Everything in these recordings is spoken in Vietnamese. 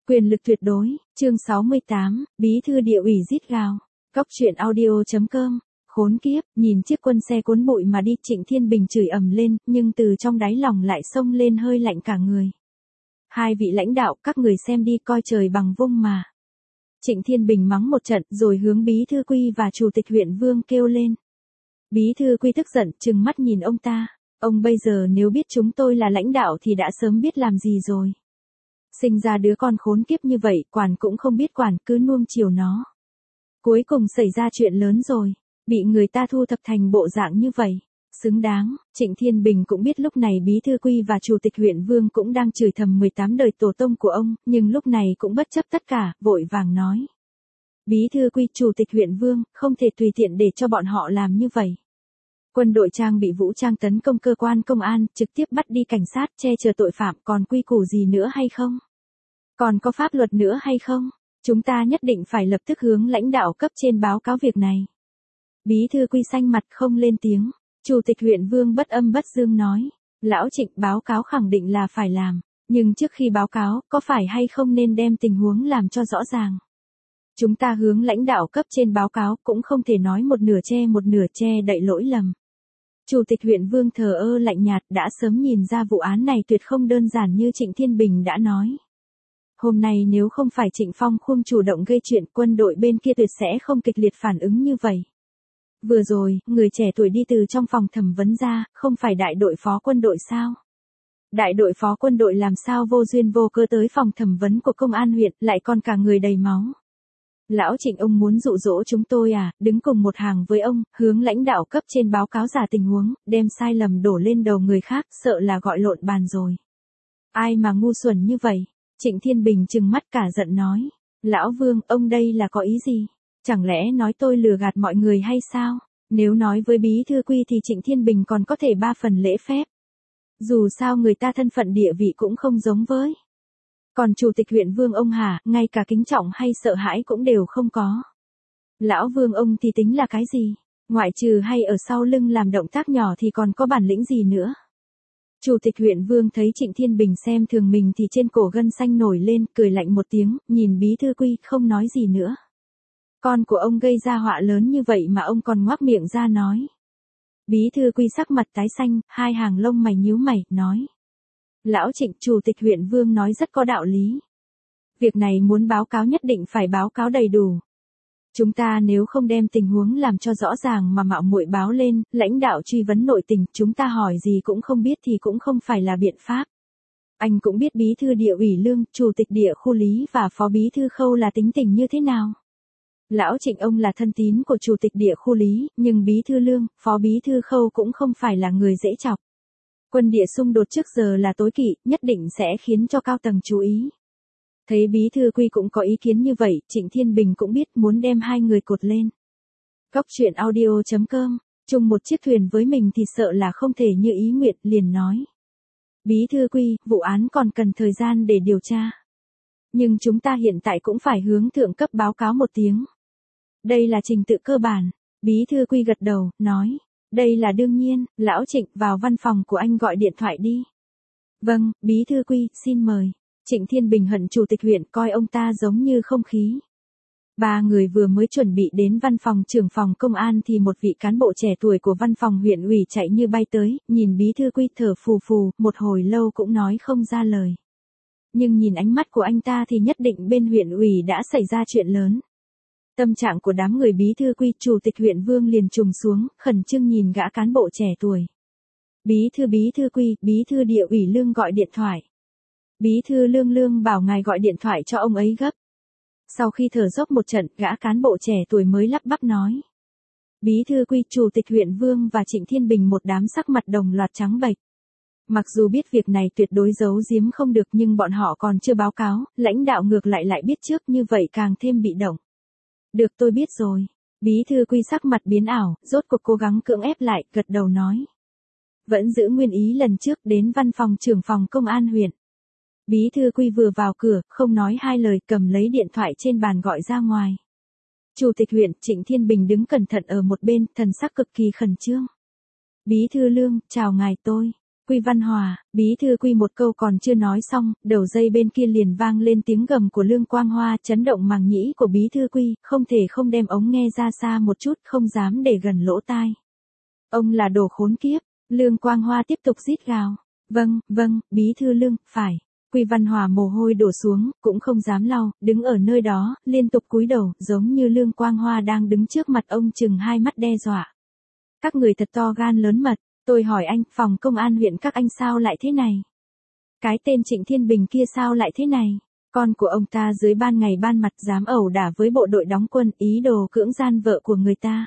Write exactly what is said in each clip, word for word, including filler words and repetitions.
Quyền lực tuyệt đối, chương sáu mươi tám, bí thư địa ủy rít gào. Cóc truyện audio chấm com. Khốn kiếp, nhìn chiếc quân xe cuốn bụi mà đi, Trịnh Thiên Bình chửi ầm lên, nhưng từ trong đáy lòng lại xông lên hơi lạnh cả người. Hai vị lãnh đạo, các người xem đi, coi trời bằng vung mà. Trịnh Thiên Bình mắng một trận rồi hướng bí thư Quy và chủ tịch huyện Vương kêu lên. Bí thư Quy tức giận, trừng mắt nhìn ông ta. Ông bây giờ nếu biết chúng tôi là lãnh đạo thì đã sớm biết làm gì rồi. Sinh ra đứa con khốn kiếp như vậy, quản cũng không biết quản, cứ nuông chiều nó. Cuối cùng xảy ra chuyện lớn rồi, bị người ta thu thập thành bộ dạng như vậy. Xứng đáng, Trịnh Thiên Bình cũng biết lúc này bí thư Quy và chủ tịch huyện Vương cũng đang chửi thầm mười tám đời tổ tông của ông, nhưng lúc này cũng bất chấp tất cả, vội vàng nói. Bí thư Quy, chủ tịch huyện Vương, không thể tùy tiện để cho bọn họ làm như vậy. Quân đội trang bị vũ trang tấn công cơ quan công an, trực tiếp bắt đi cảnh sát, che chở tội phạm, còn quy củ gì nữa hay không? Còn có pháp luật nữa hay không? Chúng ta nhất định phải lập tức hướng lãnh đạo cấp trên báo cáo việc này. Bí thư Quy xanh mặt không lên tiếng. Chủ tịch huyện Vương bất âm bất dương nói. Lão Trịnh, báo cáo khẳng định là phải làm. Nhưng trước khi báo cáo, có phải hay không nên đem tình huống làm cho rõ ràng? Chúng ta hướng lãnh đạo cấp trên báo cáo cũng không thể nói một nửa che một nửa che đậy lỗi lầm. Chủ tịch huyện Vương thờ ơ lạnh nhạt, đã sớm nhìn ra vụ án này tuyệt không đơn giản như Trịnh Thiên Bình đã nói. Hôm nay nếu không phải Trịnh Phong Khum chủ động gây chuyện, quân đội bên kia tuyệt sẽ không kịch liệt phản ứng như vậy. Vừa rồi, người trẻ tuổi đi từ trong phòng thẩm vấn ra, không phải đại đội phó quân đội sao? Đại đội phó quân đội làm sao vô duyên vô cớ tới phòng thẩm vấn của công an huyện, lại còn cả người đầy máu. Lão Trịnh, ông muốn dụ dỗ chúng tôi à, đứng cùng một hàng với ông, hướng lãnh đạo cấp trên báo cáo giả tình huống, đem sai lầm đổ lên đầu người khác, sợ là gọi lộn bàn rồi. Ai mà ngu xuẩn như vậy? Trịnh Thiên Bình trừng mắt cả giận nói. Lão Vương, ông đây là có ý gì? Chẳng lẽ nói tôi lừa gạt mọi người hay sao? Nếu nói với bí thư Quy thì Trịnh Thiên Bình còn có thể ba phần lễ phép. Dù sao người ta thân phận địa vị cũng không giống với. Còn chủ tịch huyện Vương ông hả, ngay cả kính trọng hay sợ hãi cũng đều không có. Lão Vương ông thì tính là cái gì? Ngoại trừ hay ở sau lưng làm động tác nhỏ thì còn có bản lĩnh gì nữa? Chủ tịch huyện Vương thấy Trịnh Thiên Bình xem thường mình thì trên cổ gân xanh nổi lên, cười lạnh một tiếng, nhìn bí thư Quy, không nói gì nữa. Con của ông gây ra họa lớn như vậy mà ông còn ngoác miệng ra nói. Bí thư Quy sắc mặt tái xanh, hai hàng lông mày nhíu mày, nói. Lão Trịnh, chủ tịch huyện Vương nói rất có đạo lý. Việc này muốn báo cáo nhất định phải báo cáo đầy đủ. Chúng ta nếu không đem tình huống làm cho rõ ràng mà mạo muội báo lên, lãnh đạo truy vấn nội tình, chúng ta hỏi gì cũng không biết thì cũng không phải là biện pháp. Anh cũng biết bí thư địa ủy Lương, chủ tịch địa khu Lý và phó bí thư Khâu là tính tình như thế nào. Lão Trịnh ông là thân tín của chủ tịch địa khu Lý, nhưng bí thư Lương, phó bí thư Khâu cũng không phải là người dễ chọc. Quân địa xung đột trước giờ là tối kỵ, nhất định sẽ khiến cho cao tầng chú ý. Thấy bí thư Quy cũng có ý kiến như vậy, Trịnh Thiên Bình cũng biết muốn đem hai người cột lên. Cóc truyện audio chấm com, chung một chiếc thuyền với mình thì sợ là không thể như ý nguyện, liền nói. Bí thư Quy, vụ án còn cần thời gian để điều tra. Nhưng chúng ta hiện tại cũng phải hướng thượng cấp báo cáo một tiếng. Đây là trình tự cơ bản. Bí thư Quy gật đầu, nói. Đây là đương nhiên, Lão Trịnh, vào văn phòng của anh gọi điện thoại đi. Vâng, bí thư Quy, xin mời. Trịnh Thiên Bình hận chủ tịch huyện, coi ông ta giống như không khí. Ba người vừa mới chuẩn bị đến văn phòng trưởng phòng công an thì một vị cán bộ trẻ tuổi của văn phòng huyện ủy chạy như bay tới, nhìn bí thư Quy thở phù phù, một hồi lâu cũng nói không ra lời. Nhưng nhìn ánh mắt của anh ta thì nhất định bên huyện ủy đã xảy ra chuyện lớn. Tâm trạng của đám người bí thư Quy, chủ tịch huyện Vương liền trùng xuống, khẩn trương nhìn gã cán bộ trẻ tuổi. Bí thư bí thư Quy, bí thư địa ủy Lương gọi điện thoại. Bí thư Lương Lương bảo ngài gọi điện thoại cho ông ấy gấp. Sau khi thở dốc một trận, gã cán bộ trẻ tuổi mới lắp bắp nói. Bí thư Quy, chủ tịch huyện Vương và Trịnh Thiên Bình một đám sắc mặt đồng loạt trắng bệch. Mặc dù biết việc này tuyệt đối giấu giếm không được nhưng bọn họ còn chưa báo cáo, lãnh đạo ngược lại lại biết trước, như vậy càng thêm bị động. Được, tôi biết rồi. Bí thư Quy sắc mặt biến ảo, rốt cuộc cố gắng cưỡng ép lại, gật đầu nói. Vẫn giữ nguyên ý lần trước, đến văn phòng trưởng phòng công an huyện. Bí thư Quy vừa vào cửa, không nói hai lời, cầm lấy điện thoại trên bàn gọi ra ngoài. Chủ tịch huyện, Trịnh Thiên Bình đứng cẩn thận ở một bên, thần sắc cực kỳ khẩn trương. Bí thư Lương, chào ngài tôi. Quy Văn Hòa, bí thư Quy một câu còn chưa nói xong, đầu dây bên kia liền vang lên tiếng gầm của Lương Quang Hoa chấn động màng nhĩ của bí thư Quy, không thể không đem ống nghe ra xa một chút, không dám để gần lỗ tai. Ông là đồ khốn kiếp, Lương Quang Hoa tiếp tục rít gào. Vâng, vâng, bí thư Lương, phải. Quy Văn Hòa mồ hôi đổ xuống, cũng không dám lau, đứng ở nơi đó, liên tục cúi đầu, giống như Lương Quang Hoa đang đứng trước mặt ông chừng hai mắt đe dọa. Các người thật to gan lớn mật, tôi hỏi anh, phòng công an huyện các anh sao lại thế này? Cái tên Trịnh Thiên Bình kia sao lại thế này? Con của ông ta dưới ban ngày ban mặt dám ẩu đả với bộ đội đóng quân, ý đồ cưỡng gian vợ của người ta.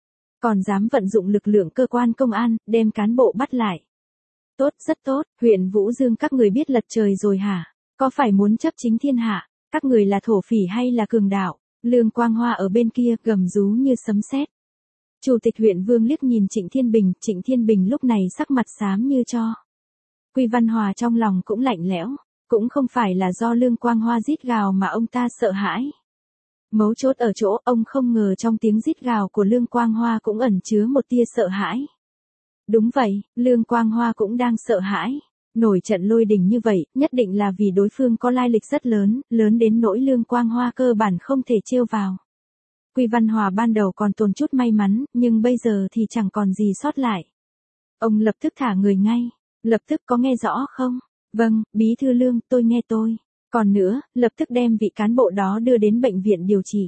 Còn dám vận dụng lực lượng cơ quan công an, đem cán bộ bắt lại. Tốt, rất tốt, huyện Vũ Dương các người biết lật trời rồi hả? Có phải muốn chấp chính thiên hạ? Các người là thổ phỉ hay là cường đạo? Lương Quang Hoa ở bên kia gầm rú như sấm sét. Chủ tịch huyện Vương liếc nhìn Trịnh Thiên Bình, Trịnh Thiên Bình lúc này sắc mặt xám như tro. Quy Văn Hòa trong lòng cũng lạnh lẽo, cũng không phải là do Lương Quang Hoa rít gào mà ông ta sợ hãi. Mấu chốt ở chỗ ông không ngờ trong tiếng rít gào của Lương Quang Hoa cũng ẩn chứa một tia sợ hãi. Đúng vậy, Lương Quang Hoa cũng đang sợ hãi. Nổi trận lôi đình như vậy, nhất định là vì đối phương có lai lịch rất lớn, lớn đến nỗi Lương Quang Hoa cơ bản không thể trêu vào. Quy Văn Hòa ban đầu còn tồn chút may mắn, nhưng bây giờ thì chẳng còn gì sót lại. Ông lập tức thả người ngay. Lập tức có nghe rõ không? Vâng, bí thư Lương, tôi nghe tôi. Còn nữa, lập tức đem vị cán bộ đó đưa đến bệnh viện điều trị.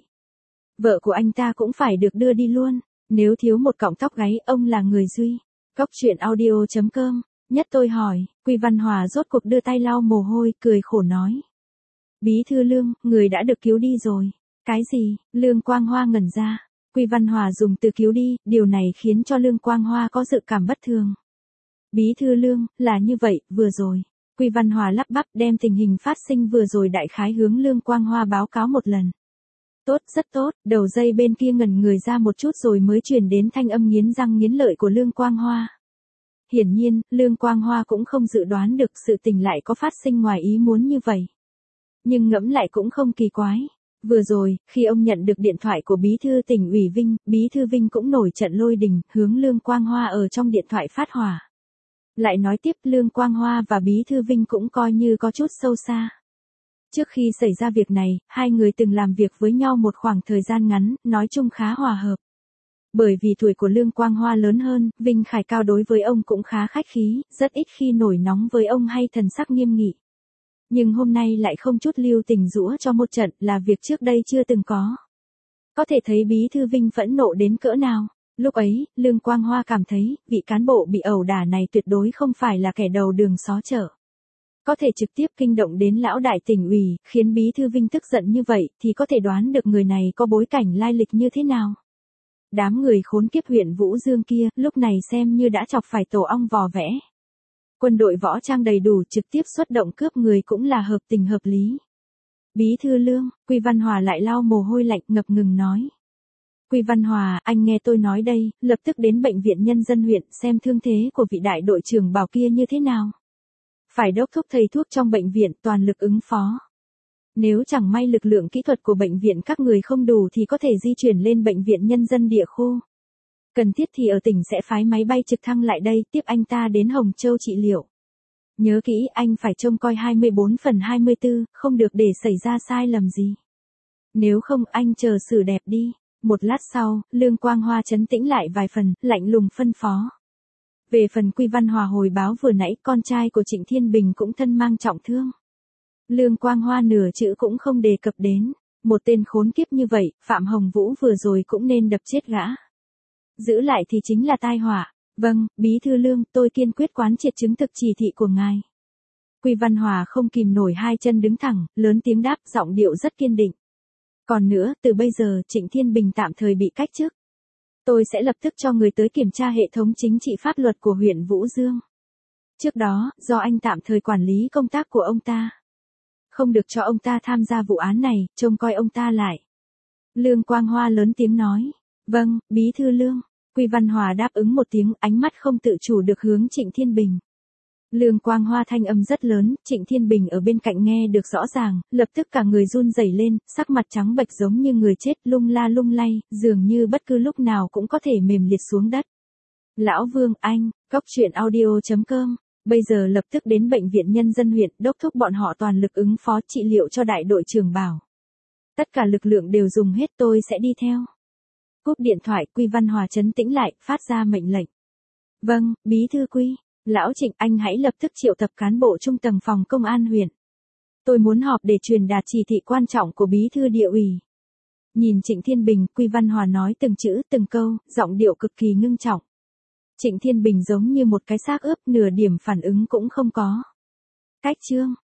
Vợ của anh ta cũng phải được đưa đi luôn. Nếu thiếu một cọng tóc gáy, ông là người duy. Cóc truyện audio chấm com. Nhất tôi hỏi, Quy Văn Hòa rốt cuộc đưa tay lau mồ hôi, cười khổ nói. Bí thư Lương, người đã được cứu đi rồi. Cái gì? Lương Quang Hoa ngẩn ra. Quy Văn Hòa dùng từ cứu đi, điều này khiến cho Lương Quang Hoa có dự cảm bất thường. Bí thư Lương, là như vậy, vừa rồi. Quy Văn Hòa lắp bắp đem tình hình phát sinh vừa rồi đại khái hướng Lương Quang Hoa báo cáo một lần. Tốt, rất tốt, đầu dây bên kia ngẩn người ra một chút rồi mới truyền đến thanh âm nghiến răng nghiến lợi của Lương Quang Hoa. Hiển nhiên, Lương Quang Hoa cũng không dự đoán được sự tình lại có phát sinh ngoài ý muốn như vậy. Nhưng ngẫm lại cũng không kỳ quái. Vừa rồi, khi ông nhận được điện thoại của bí thư tỉnh ủy Vinh, bí thư Vinh cũng nổi trận lôi đình, hướng Lương Quang Hoa ở trong điện thoại phát hỏa. Lại nói tiếp Lương Quang Hoa và bí thư Vinh cũng coi như có chút sâu xa. Trước khi xảy ra việc này, hai người từng làm việc với nhau một khoảng thời gian ngắn, nói chung khá hòa hợp. Bởi vì tuổi của Lương Quang Hoa lớn hơn, Vinh Khải Cao đối với ông cũng khá khách khí, rất ít khi nổi nóng với ông hay thần sắc nghiêm nghị. Nhưng hôm nay lại không chút lưu tình giũa cho một trận là việc trước đây chưa từng có. Có thể thấy bí thư Vinh phẫn nộ đến cỡ nào. Lúc ấy, Lương Quang Hoa cảm thấy, vị cán bộ bị ẩu đả này tuyệt đối không phải là kẻ đầu đường xó chợ. Có thể trực tiếp kinh động đến lão đại tỉnh ủy, khiến bí thư Vinh tức giận như vậy, thì có thể đoán được người này có bối cảnh lai lịch như thế nào. Đám người khốn kiếp huyện Vũ Dương kia, lúc này xem như đã chọc phải tổ ong vò vẽ. Quân đội võ trang đầy đủ trực tiếp xuất động cướp người cũng là hợp tình hợp lý. Bí thư Lương, Quy Văn Hòa lại lau mồ hôi lạnh ngập ngừng nói. Quy Văn Hòa, anh nghe tôi nói đây, lập tức đến bệnh viện nhân dân huyện xem thương thế của vị đại đội trưởng Bảo kia như thế nào. Phải đốc thúc thầy thuốc trong bệnh viện toàn lực ứng phó. Nếu chẳng may lực lượng kỹ thuật của bệnh viện các người không đủ thì có thể di chuyển lên bệnh viện nhân dân địa khu. Cần thiết thì ở tỉnh sẽ phái máy bay trực thăng lại đây tiếp anh ta đến Hồng Châu trị liệu. Nhớ kỹ anh phải trông coi hai mươi bốn phần hai mươi tư, không được để xảy ra sai lầm gì. Nếu không anh chờ xử đẹp đi. Một lát sau, Lương Quang Hoa trấn tĩnh lại vài phần, lạnh lùng phân phó. Về phần Quy Văn Hòa hồi báo vừa nãy, con trai của Trịnh Thiên Bình cũng thân mang trọng thương. Lương Quang Hoa nửa chữ cũng không đề cập đến. Một tên khốn kiếp như vậy, Phạm Hồng Vũ vừa rồi cũng nên đập chết gã. Giữ lại thì chính là tai họa. Vâng, bí thư Lương, tôi kiên quyết quán triệt chứng thực chỉ thị của ngài. Quy Văn Hòa không kìm nổi hai chân đứng thẳng, lớn tiếng đáp, giọng điệu rất kiên định. Còn nữa, từ bây giờ, Trịnh Thiên Bình tạm thời bị cách chức. Tôi sẽ lập tức cho người tới kiểm tra hệ thống chính trị pháp luật của huyện Vũ Dương. Trước đó, do anh tạm thời quản lý công tác của ông ta. Không được cho ông ta tham gia vụ án này, trông coi ông ta lại. Lương Quang Hoa lớn tiếng nói. Vâng, bí thư Lương. Quy Văn Hòa đáp ứng một tiếng, ánh mắt không tự chủ được hướng Trịnh Thiên Bình. Lương Quang Hoa thanh âm rất lớn, Trịnh Thiên Bình ở bên cạnh nghe được rõ ràng, lập tức cả người run rẩy lên, sắc mặt trắng bệch giống như người chết, lung la lung lay, dường như bất cứ lúc nào cũng có thể mềm liệt xuống đất. Lão Vương, anh, cóc truyện audio chấm com Bây giờ lập tức đến bệnh viện nhân dân huyện, đốc thúc bọn họ toàn lực ứng phó trị liệu cho đại đội trưởng Bảo. Tất cả lực lượng đều dùng hết, tôi sẽ đi theo. Cúp điện thoại, Quy Văn Hòa trấn tĩnh lại, phát ra mệnh lệnh. Vâng, bí thư Quy. Lão Trịnh, anh hãy lập tức triệu tập cán bộ trung tầng phòng công an huyện. Tôi muốn họp để truyền đạt chỉ thị quan trọng của bí thư địa ủy. Nhìn Trịnh Thiên Bình, Quy Văn Hòa nói từng chữ từng câu, giọng điệu cực kỳ ngưng trọng. Trịnh Thiên Bình giống như một cái xác ướp, nửa điểm phản ứng cũng không có. Cách chương